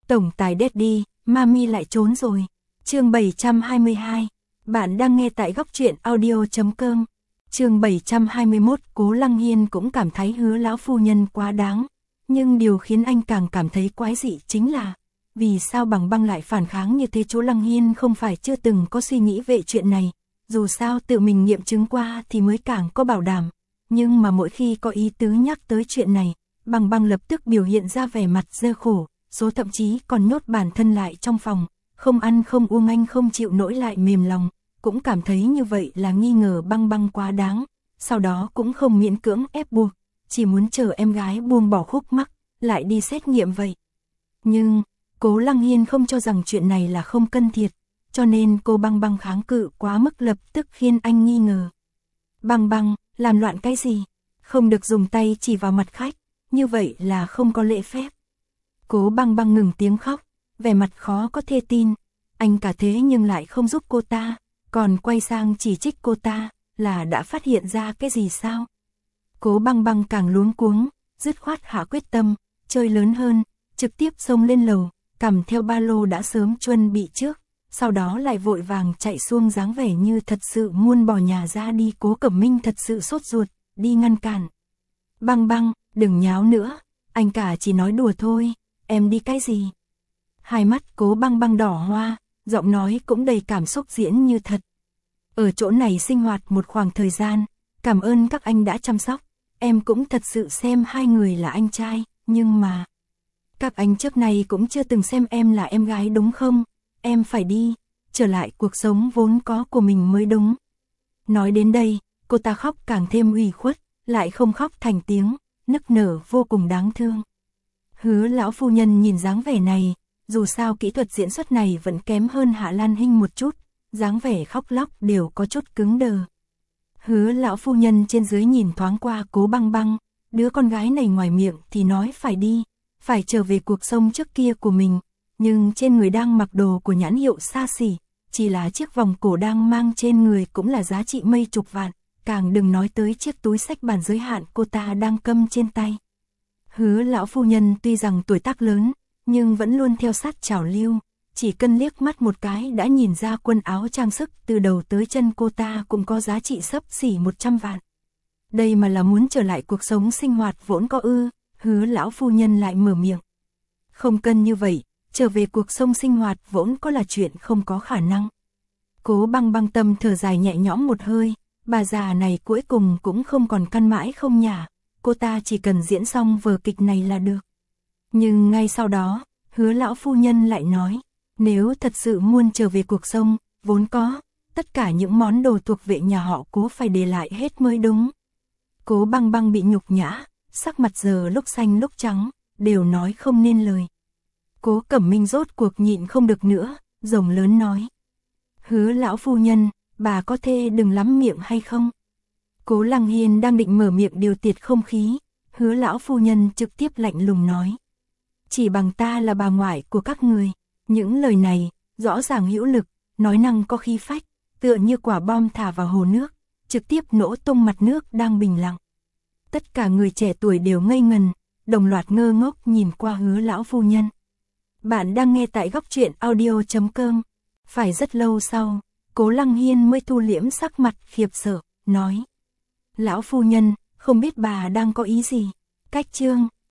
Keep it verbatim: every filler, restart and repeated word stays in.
Tổng tài Daddy, Mami lại trốn rồi. Chương bảy trăm hai mươi hai. Bạn đang nghe tại góc truyện audio chấm com. Chương bảy trăm hai mươi mốt, Cố Lăng Hiên cũng cảm thấy Hứa lão phu nhân quá đáng, nhưng điều khiến anh càng cảm thấy quái dị chính là vì sao Bằng Băng lại phản kháng như thế. Chỗ Lăng Hiên không phải chưa từng có suy nghĩ về chuyện này, dù sao tự mình nghiệm chứng qua thì mới càng có bảo đảm, nhưng mà mỗi khi có ý tứ nhắc tới chuyện này, Bằng Băng lập tức biểu hiện ra vẻ mặt dơ khổ, số thậm chí còn nhốt bản thân lại trong phòng, không ăn không uống. Anh không chịu nổi lại mềm lòng, cũng cảm thấy như vậy là nghi ngờ Băng Băng quá đáng, sau đó cũng không miễn cưỡng ép buộc, chỉ muốn chờ em gái buông bỏ khúc mắc, lại đi xét nghiệm vậy. Nhưng, Cố Lăng Hiên không cho rằng chuyện này là không cần thiết, cho nên cô Băng Băng kháng cự quá mức lập tức khiến anh nghi ngờ. Băng Băng, làm loạn cái gì? Không được dùng tay chỉ vào mặt khách, như vậy là không có lễ phép. Cố Băng Băng ngừng tiếng khóc, vẻ mặt khó có thể tin, anh cả thế nhưng lại không giúp cô ta, còn quay sang chỉ trích cô ta, là đã phát hiện ra cái gì sao? Cố Băng Băng càng luống cuống, dứt khoát hạ quyết tâm, chơi lớn hơn, trực tiếp xông lên lầu, cầm theo ba lô đã sớm chuẩn bị trước, sau đó lại vội vàng chạy xuông dáng vẻ như thật sự muốn bỏ nhà ra đi. Cố Cẩm Minh thật sự sốt ruột, đi ngăn cản. Băng Băng, đừng nháo nữa, anh cả chỉ nói đùa thôi, em đi cái gì? Hai mắt Cố Băng Băng đỏ hoa, giọng nói cũng đầy cảm xúc diễn như thật. Ở chỗ này sinh hoạt một khoảng thời gian, cảm ơn các anh đã chăm sóc, em cũng thật sự xem hai người là anh trai, nhưng mà các anh trước này cũng chưa từng xem em là em gái đúng không? Em phải đi, trở lại cuộc sống vốn có của mình mới đúng. Nói đến đây, cô ta khóc càng thêm ủy khuất, lại không khóc thành tiếng, nức nở vô cùng đáng thương. Hứa lão phu nhân nhìn dáng vẻ này, dù sao kỹ thuật diễn xuất này vẫn kém hơn Hạ Lan Hinh một chút, dáng vẻ khóc lóc đều có chút cứng đờ. Hứa lão phu nhân trên dưới nhìn thoáng qua Cố Băng Băng, đứa con gái này ngoài miệng thì nói phải đi, phải trở về cuộc sống trước kia của mình, nhưng trên người đang mặc đồ của nhãn hiệu xa xỉ, chỉ là chiếc vòng cổ đang mang trên người cũng là giá trị mấy chục vạn, càng đừng nói tới chiếc túi xách bản giới hạn cô ta đang cầm trên tay. Hứa lão phu nhân tuy rằng tuổi tác lớn, nhưng vẫn luôn theo sát trào lưu, chỉ cần liếc mắt một cái đã nhìn ra quần áo trang sức từ đầu tới chân cô ta cũng có giá trị xấp xỉ một trăm vạn. Đây mà là muốn trở lại cuộc sống sinh hoạt vốn có ư? Hứa lão phu nhân lại mở miệng. Không cần như vậy, trở về cuộc sống sinh hoạt vốn có là chuyện không có khả năng. Cố Băng Băng tâm thở dài nhẹ nhõm một hơi, bà già này cuối cùng cũng không còn căn mãi không nhả, cô ta chỉ cần diễn xong vở kịch này là được. Nhưng ngay sau đó, Hứa lão phu nhân lại nói, nếu thật sự muốn trở về cuộc sống vốn có, tất cả những món đồ thuộc về nhà họ Cố phải để lại hết mới đúng. Cố Băng Băng bị nhục nhã, sắc mặt giờ lúc xanh lúc trắng, đều nói không nên lời. Cố Cẩm Minh rốt cuộc nhịn không được nữa, rồng lớn nói. Hứa lão phu nhân, bà có thể đừng lắm miệng hay không? Cố Lăng Hiên đang định mở miệng điều tiết không khí, Hứa lão phu nhân trực tiếp lạnh lùng nói. Chỉ bằng ta là bà ngoại của các người. Những lời này, rõ ràng hữu lực, nói năng có khí phách, tựa như quả bom thả vào hồ nước, trực tiếp nổ tung mặt nước đang bình lặng. Tất cả người trẻ tuổi đều ngây ngần, đồng loạt ngơ ngốc nhìn qua Hứa lão phu nhân. Bạn đang nghe tại góc truyện audio chấm com. Phải rất lâu sau, Cố Lăng Hiên mới thu liễm sắc mặt khiếp sợ, nói. Lão phu nhân, không biết bà đang có ý gì? Cách chương.